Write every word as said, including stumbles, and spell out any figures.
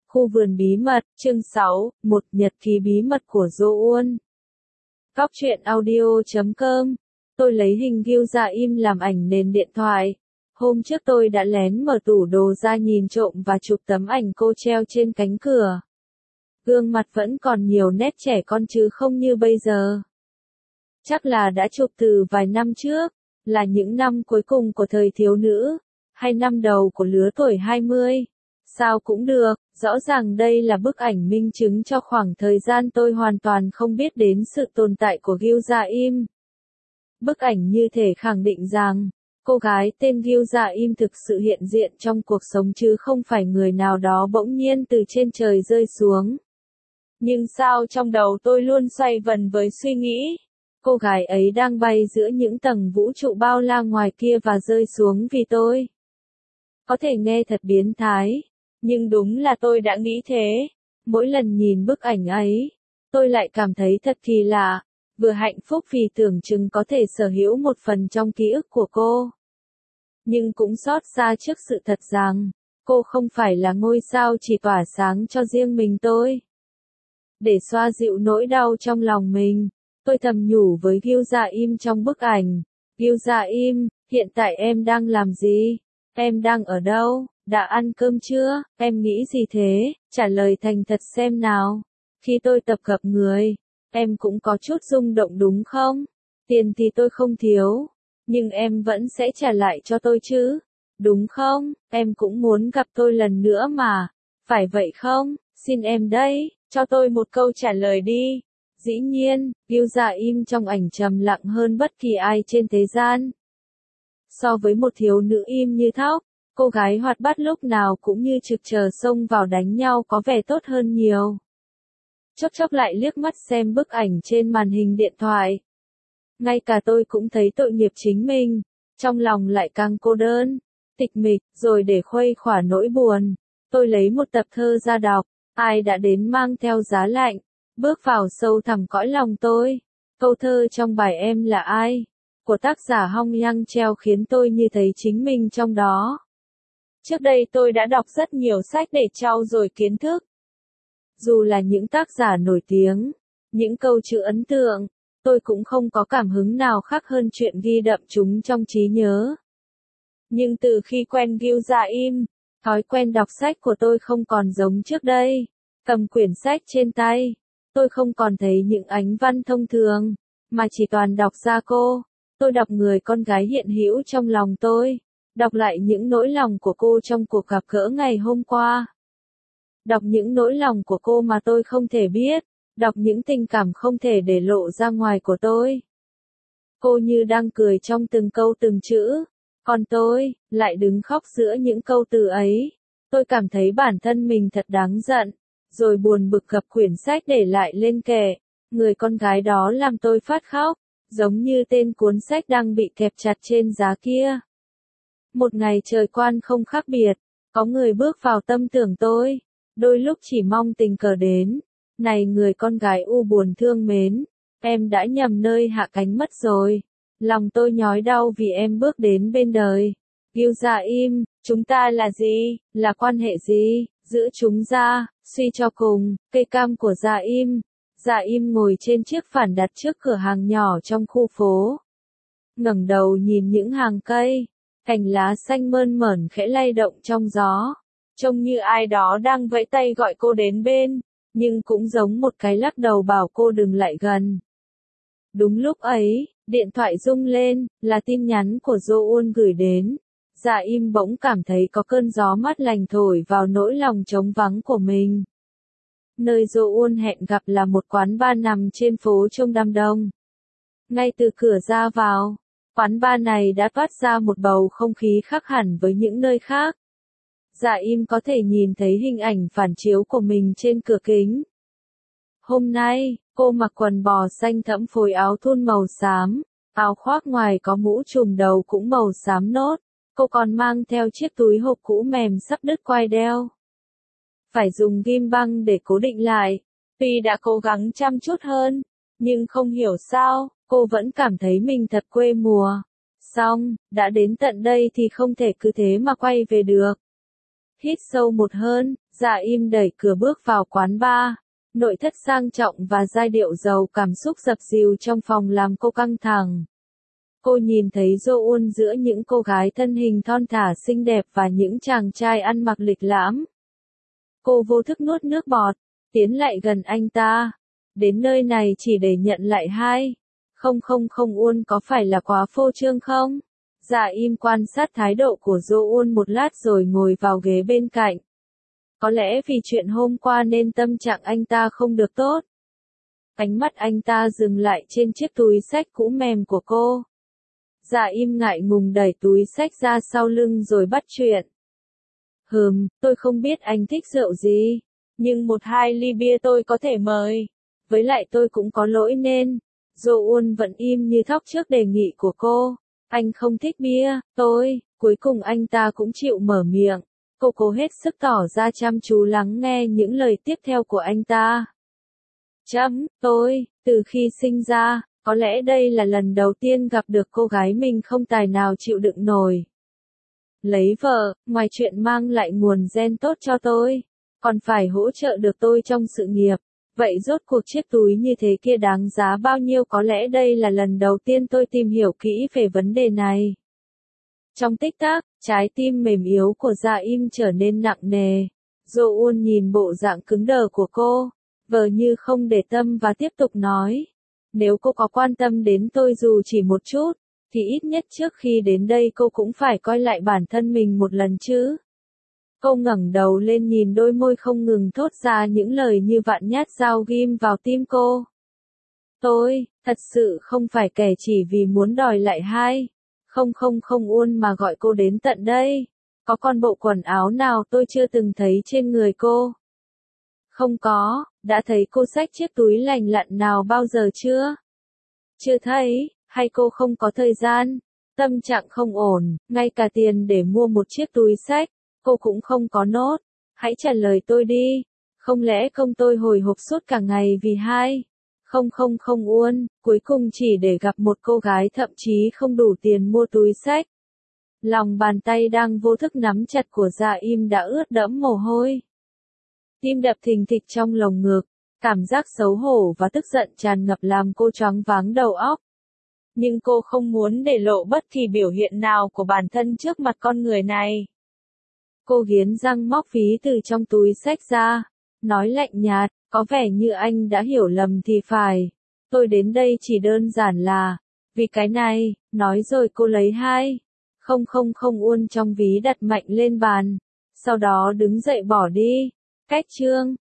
Khu vườn bí mật, chương sáu, một nhật ký bí mật của Joon. Cóc truyện audio chấm com. Tôi lấy hình Gil Dạ Im làm ảnh nền điện thoại. Hôm trước tôi đã lén mở tủ đồ ra nhìn trộm và chụp tấm ảnh cô treo trên cánh cửa. Gương mặt vẫn còn nhiều nét trẻ con chứ không như bây giờ. Chắc là đã chụp từ vài năm trước, là những năm cuối cùng của thời thiếu nữ, hay năm đầu của lứa tuổi hai mươi. Sao cũng được, rõ ràng đây là bức ảnh minh chứng cho khoảng thời gian tôi hoàn toàn không biết đến sự tồn tại của Gil Dạ Im. Bức ảnh như thể khẳng định rằng, cô gái tên Gil Dạ Im thực sự hiện diện trong cuộc sống chứ không phải người nào đó bỗng nhiên từ trên trời rơi xuống. Nhưng sao trong đầu tôi luôn xoay vần với suy nghĩ, cô gái ấy đang bay giữa những tầng vũ trụ bao la ngoài kia và rơi xuống vì tôi. Có thể nghe thật biến thái, nhưng đúng là tôi đã nghĩ thế. Mỗi lần nhìn bức ảnh ấy, tôi lại cảm thấy thật kỳ lạ, vừa hạnh phúc vì tưởng chừng có thể sở hữu một phần trong ký ức của cô. Nhưng cũng xót xa trước sự thật rằng, cô không phải là ngôi sao chỉ tỏa sáng cho riêng mình tôi. Để xoa dịu nỗi đau trong lòng mình, tôi thầm nhủ với Gil Dạ Im trong bức ảnh. Gil Dạ Im, hiện tại em đang làm gì? Em đang ở đâu? Đã ăn cơm chưa? Em nghĩ gì thế? Trả lời thành thật xem nào. Khi tôi tập gặp người, em cũng có chút rung động đúng không? Tiền thì tôi không thiếu, nhưng em vẫn sẽ trả lại cho tôi chứ? Đúng không? Em cũng muốn gặp tôi lần nữa mà. Phải vậy không? Xin em đây, cho tôi một câu trả lời đi. Dĩ nhiên, Gil Dạ Im trong ảnh trầm lặng hơn bất kỳ ai trên thế gian. So với một thiếu nữ im như thóc, cô gái hoạt bát lúc nào cũng như trực chờ xông vào đánh nhau có vẻ tốt hơn nhiều. Chốc chốc lại liếc mắt xem bức ảnh trên màn hình điện thoại. Ngay cả tôi cũng thấy tội nghiệp chính mình, trong lòng lại càng cô đơn, tịch mịch, rồi để khuây khỏa nỗi buồn. Tôi lấy một tập thơ ra đọc, ai đã đến mang theo giá lạnh, bước vào sâu thẳm cõi lòng tôi. Câu thơ trong bài Em là ai? Của tác giả Hong Yang Treo khiến tôi như thấy chính mình trong đó. Trước đây tôi đã đọc rất nhiều sách để trau dồi kiến thức. Dù là những tác giả nổi tiếng, những câu chữ ấn tượng, tôi cũng không có cảm hứng nào khác hơn chuyện ghi đậm chúng trong trí nhớ. Nhưng từ khi quen Gil Dạ Im, thói quen đọc sách của tôi không còn giống trước đây. Cầm quyển sách trên tay, tôi không còn thấy những ánh văn thông thường, mà chỉ toàn đọc ra cô. Tôi đọc người con gái hiện hữu trong lòng tôi, đọc lại những nỗi lòng của cô trong cuộc gặp gỡ ngày hôm qua. Đọc những nỗi lòng của cô mà tôi không thể biết, đọc những tình cảm không thể để lộ ra ngoài của tôi. Cô như đang cười trong từng câu từng chữ, còn tôi, lại đứng khóc giữa những câu từ ấy. Tôi cảm thấy bản thân mình thật đáng giận, rồi buồn bực gập quyển sách để lại lên kệ. Người con gái đó làm tôi phát khóc, giống như tên cuốn sách đang bị kẹp chặt trên giá kia. Một ngày trời quan không khác biệt, có người bước vào tâm tưởng tôi, đôi lúc chỉ mong tình cờ đến. Này người con gái u buồn thương mến, em đã nhầm nơi hạ cánh mất rồi. Lòng tôi nhói đau vì em bước đến bên đời. Gil Dạ Im, chúng ta là gì, là quan hệ gì, giữa chúng ra, suy cho cùng, cây cam của Dạ Im. Dạ Im ngồi trên chiếc phản đặt trước cửa hàng nhỏ trong khu phố. Ngẩng đầu nhìn những hàng cây, cành lá xanh mơn mởn khẽ lay động trong gió. Trông như ai đó đang vẫy tay gọi cô đến bên, nhưng cũng giống một cái lắc đầu bảo cô đừng lại gần. Đúng lúc ấy, điện thoại rung lên, là tin nhắn của Joon gửi đến. Dạ Im bỗng cảm thấy có cơn gió mát lành thổi vào nỗi lòng trống vắng của mình. Nơi Joon hẹn gặp là một quán bar nằm trên phố Trung Đam Đông. Ngay từ cửa ra vào, quán bar này đã toát ra một bầu không khí khác hẳn với những nơi khác. Dạ Im có thể nhìn thấy hình ảnh phản chiếu của mình trên cửa kính. Hôm nay, cô mặc quần bò xanh thẫm phối áo thun màu xám, áo khoác ngoài có mũ trùm đầu cũng màu xám nốt. Cô còn mang theo chiếc túi hộp cũ mềm sắp đứt quai đeo. Phải dùng ghim băng để cố định lại. Tuy đã cố gắng chăm chút hơn, nhưng không hiểu sao, cô vẫn cảm thấy mình thật quê mùa. Xong, đã đến tận đây thì không thể cứ thế mà quay về được. Hít sâu một hơn, Dạ Im đẩy cửa bước vào quán bar. Nội thất sang trọng và giai điệu giàu cảm xúc dập dìu trong phòng làm cô căng thẳng. Cô nhìn thấy Jo-eun giữa những cô gái thân hình thon thả xinh đẹp và những chàng trai ăn mặc lịch lãm. Cô vô thức nuốt nước bọt, tiến lại gần anh ta. Đến nơi này chỉ để nhận lại hai. Không không không Uôn có phải là quá phô trương không? Dạ Im quan sát thái độ của Jo-eun một lát rồi ngồi vào ghế bên cạnh. Có lẽ vì chuyện hôm qua nên tâm trạng anh ta không được tốt. Ánh mắt anh ta dừng lại trên chiếc túi xách cũ mềm của cô. Dạ Im ngại ngùng đẩy túi xách ra sau lưng rồi bắt chuyện. Hừm, tôi không biết anh thích rượu gì, nhưng một hai ly bia tôi có thể mời. Với lại tôi cũng có lỗi nên. Jo-eun vẫn im như thóc trước đề nghị của cô. Anh không thích bia, tôi. Cuối cùng anh ta cũng chịu mở miệng. Cô cố hết sức tỏ ra chăm chú lắng nghe những lời tiếp theo của anh ta. Chấm, tôi, từ khi sinh ra, có lẽ đây là lần đầu tiên gặp được cô gái mình không tài nào chịu đựng nổi. Lấy vợ, ngoài chuyện mang lại nguồn gen tốt cho tôi, còn phải hỗ trợ được tôi trong sự nghiệp. Vậy rốt cuộc chiếc túi như thế kia đáng giá bao nhiêu? Có lẽ đây là lần đầu tiên tôi tìm hiểu kỹ về vấn đề này. Trong tích tắc, trái tim mềm yếu của Dạ Im trở nên nặng nề. Jo-eun nhìn bộ dạng cứng đờ của cô, vờ như không để tâm và tiếp tục nói. Nếu cô có quan tâm đến tôi dù chỉ một chút, thì ít nhất trước khi đến đây cô cũng phải coi lại bản thân mình một lần chứ. Cô ngẩng đầu lên nhìn đôi môi không ngừng thốt ra những lời như vạn nhát dao ghim vào tim cô. Tôi, thật sự không phải kẻ chỉ vì muốn đòi lại hai. Không không không Uôn mà gọi cô đến tận đây. Có con bộ quần áo nào tôi chưa từng thấy trên người cô? Không có, đã thấy cô xách chiếc túi lành lặn nào bao giờ chưa? Chưa thấy, hay cô không có thời gian? Tâm trạng không ổn, ngay cả tiền để mua một chiếc túi xách, cô cũng không có nốt. Hãy trả lời tôi đi, không lẽ không tôi hồi hộp suốt cả ngày vì hai? Không không không Uôn, cuối cùng chỉ để gặp một cô gái thậm chí không đủ tiền mua túi xách. Lòng bàn tay đang vô thức nắm chặt của Dạ Im đã ướt đẫm mồ hôi. Tim đập thình thịch trong lồng ngực, cảm giác xấu hổ và tức giận tràn ngập làm cô choáng váng đầu óc. Nhưng cô không muốn để lộ bất kỳ biểu hiện nào của bản thân trước mặt con người này. Cô nghiến răng móc ví từ trong túi xách ra, nói lạnh nhạt, có vẻ như anh đã hiểu lầm thì phải. Tôi đến đây chỉ đơn giản là, vì cái này, nói rồi cô lấy hai. Không không không Uôn trong ví đặt mạnh lên bàn, sau đó đứng dậy bỏ đi. Cách chương